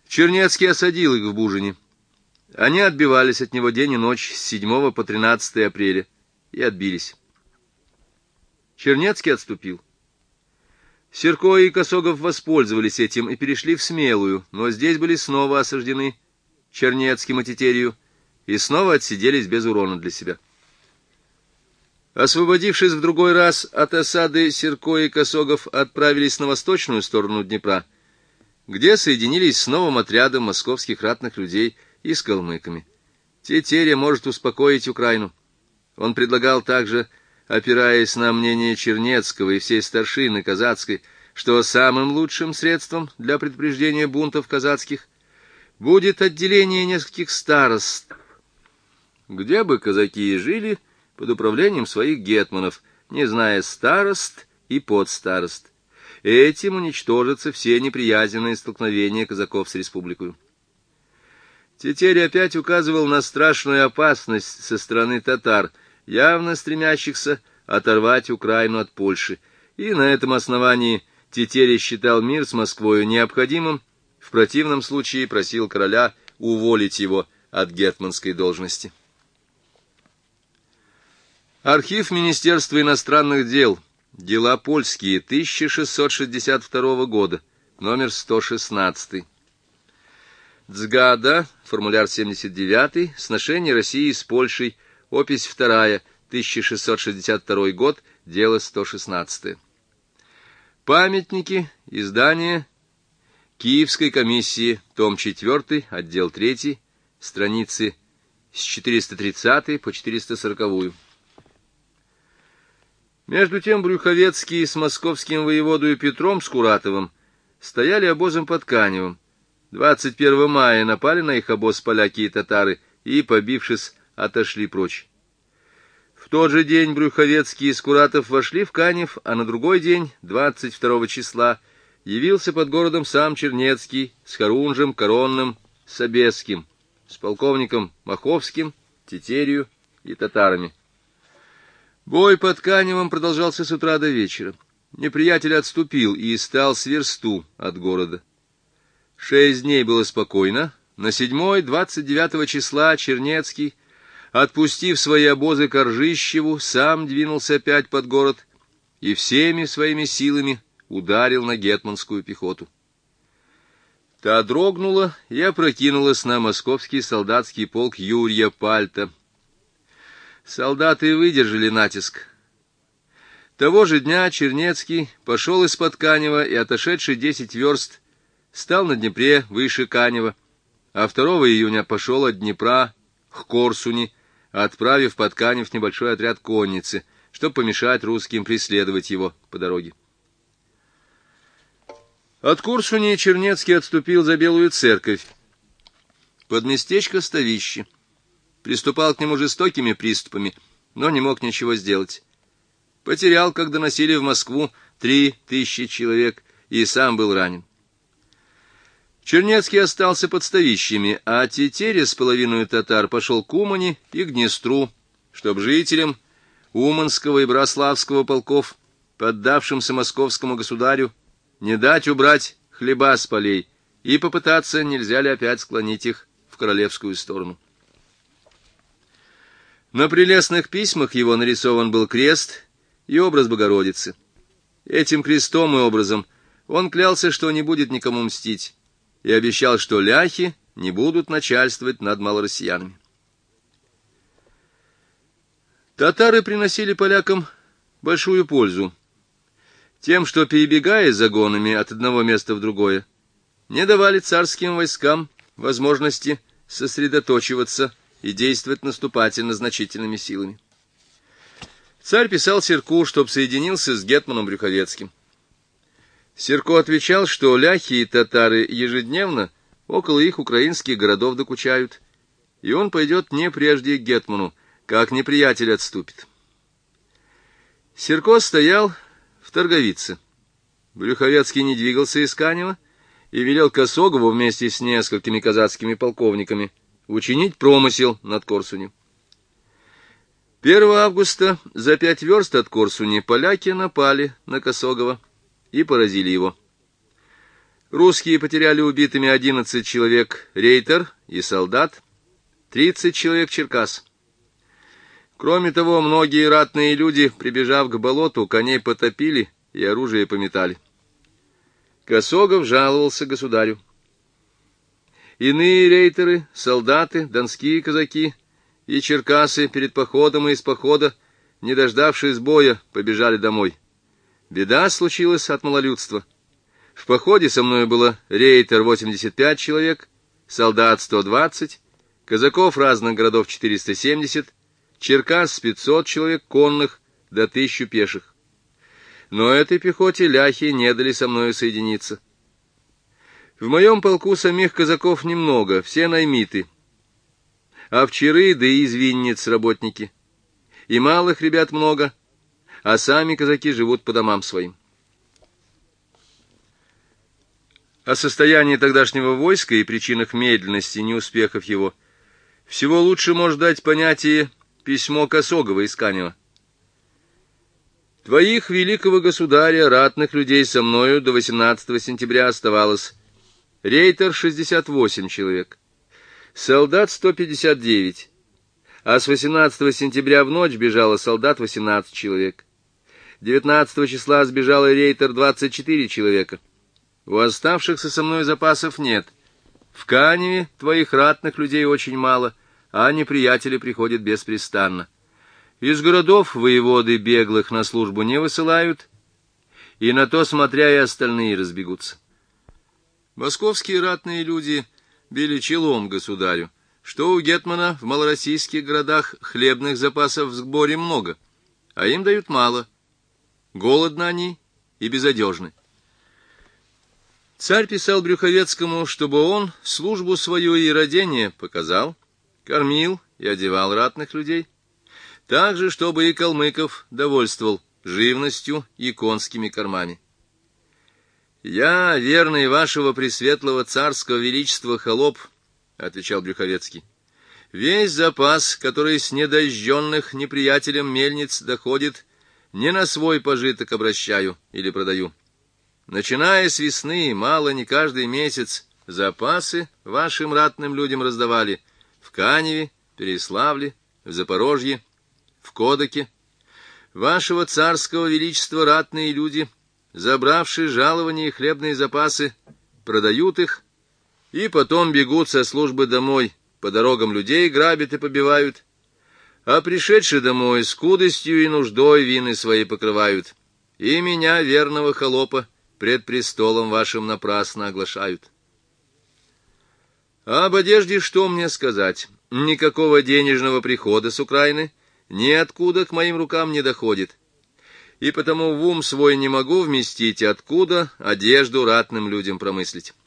Чернецкий осадил их в Бужине. Они отбивались от него день и ночь с 7 по 13 апреля и отбились. Чернецкий отступил. Серко и Косогов воспользовались этим и перешли в Смелую, но здесь были снова осаждены Чернецким и Тетерию и снова отсиделись без урона для себя. Освободившись в другой раз от осады, Серко и Косогов отправились на восточную сторону Днепра, где соединились с новым отрядом московских ратных людей и с калмыками. Тетеря может успокоить Украину. Он предлагал также, опираясь на мнение Чернецкого и всей старшины казацкой, что самым лучшим средством для предупреждения бунтов казацких будет отделение нескольких старост, где бы казаки и жили под управлением своих гетманов, не зная старост и подстарост. Этим уничтожатся все неприязненные столкновения казаков с республикой. Тетерь опять указывал на страшную опасность со стороны татар, явно стремящихся оторвать Украину от Польши, и на этом основании Тетерий считал мир с Москвой необходимым, в противном случае просил короля уволить его от гетманской должности. Архив Министерства иностранных дел. Дела польские, 1662 года, номер 116. Цгада, формуляр 79, сношение России с Польшей, опись 2, 1662 год, дело 116. Памятники, издание Киевской комиссии, том 4, отдел 3, страницы с 430 по 440. Между тем Брюховецкий с московским воеводою Петром Скуратовым стояли обозом под Каневом. 21 мая напали на их обоз поляки и татары и, побившись, отошли прочь. В тот же день Брюховецкий и Скуратов вошли в Канев, а на другой день, 22 числа, явился под городом сам Чернецкий с Харунжем, Коронным, Собесским, с полковником Маховским, Тетерию и татарами. Бой под Каневом продолжался с утра до вечера. Неприятель отступил и стал с версту от города. 6 дней было спокойно. На 7-й, 29 числа, Чернецкий, отпустив свои обозы к Ржищеву, сам двинулся опять под город и всеми своими силами ударил на гетманскую пехоту. Та дрогнула и опрокинулась на московский солдатский полк Юрия Пальта. Солдаты выдержали натиск. Того же дня Чернецкий пошел из-под Канева и, отошедший 10 верст, стал на Днепре выше Канева, а 2 июня пошел от Днепра к Корсуни, отправив под Канев небольшой отряд конницы, чтобы помешать русским преследовать его по дороге. От Корсуни Чернецкий отступил за Белую Церковь под местечко Ставище. Приступал к нему жестокими приступами, но не мог ничего сделать. Потерял, как доносили в Москву, 3000 человек, и сам был ранен. Чернецкий остался под Ставищами, а Тетеря с половиной татар пошел к Умани и к Днестру, чтобы жителям Уманского и Браславского полков, поддавшимся московскому государю, не дать убрать хлеба с полей и попытаться, нельзя ли опять склонить их в королевскую сторону. На прелестных письмах его нарисован был крест и образ Богородицы. Этим крестом и образом он клялся, что не будет никому мстить, и обещал, что ляхи не будут начальствовать над малороссиянами. Татары приносили полякам большую пользу тем, что, перебегая загонами от одного места в другое, не давали царским войскам возможности сосредоточиваться и действовать наступательно значительными силами. Царь писал Серку, чтоб соединился с гетманом Брюховецким. Серко отвечал, что ляхи и татары ежедневно около их украинских городов докучают, и он пойдет не прежде к гетману, как неприятель отступит. Серко стоял в Торговице. Брюховецкий не двигался из Канева и велел Косогову вместе с несколькими казацкими полковниками учинить промысел над Корсунью. 1 августа за 5 верст от Корсуни поляки напали на Косогова и поразили его. Русские потеряли убитыми 11 человек рейтер и солдат, 30 человек черкас. Кроме того, многие ратные люди, прибежав к болоту, коней потопили и оружие пометали. Косогов жаловался государю. Иные рейтеры, солдаты, донские казаки и черкасы перед походом и из похода, не дождавшись боя, побежали домой. Беда случилась от малолюдства. В походе со мной было рейтер 85 человек, солдат 120, казаков разных городов 470, черкас 500 человек конных до 1000 пеших. Но этой пехоте ляхи не дали со мною соединиться. В моем полку самих казаков немного, все наймиты, овчары да и из Винниц работники. И малых ребят много, а сами казаки живут по домам своим. О состоянии тогдашнего войска и причинах медленности и неуспехов его всего лучше может дать понятие письмо Косогова из Канева. Твоих, великого государя, ратных людей со мною до 18 сентября оставалось рейтер 68 человек, солдат 159, а с 18 сентября в ночь бежало солдат 18 человек. 19 числа сбежало рейтер 24 человека. У оставшихся со мной запасов нет. В Каневе твоих ратных людей очень мало, а неприятели приходят беспрестанно. Из городов воеводы беглых на службу не высылают, и на то смотря и остальные разбегутся. Московские ратные люди били челом государю, что у гетмана в малороссийских городах хлебных запасов в сборе много, а им дают мало. Голодны они и безодежны. Царь писал Брюховецкому, чтобы он службу свою и родение показал, кормил и одевал ратных людей, также, чтобы и калмыков довольствовал живностью и конскими кормами. «Я, верный вашего пресветлого царского величества холоп, — отвечал Брюховецкий, — весь запас, который с недожженных неприятелем мельниц доходит, не на свой пожиток обращаю или продаю. Начиная с весны, мало не каждый месяц, запасы вашим ратным людям раздавали в Каневе, Переславле, в Запорожье, в Кодоке. Вашего царского величества ратные люди, забравшие жалования и хлебные запасы, продают их, и потом бегут со службы домой, по дорогам людей грабят и побивают, а пришедшие домой скудостью и нуждой вины свои покрывают, и меня, верного холопа, пред престолом вашим напрасно оглашают. А об одежде что мне сказать? Никакого денежного прихода с Украины ниоткуда к моим рукам не доходит, и потому в ум свой не могу вместить, откуда одежду ратным людям промыслить.